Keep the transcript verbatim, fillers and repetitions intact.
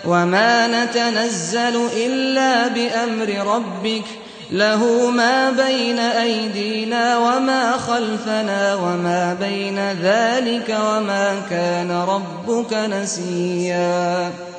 وما نتنزل إلا بأمر ربك له ما بين أيدينا وما خلفنا وما بين ذلك وما كان ربك نسيا.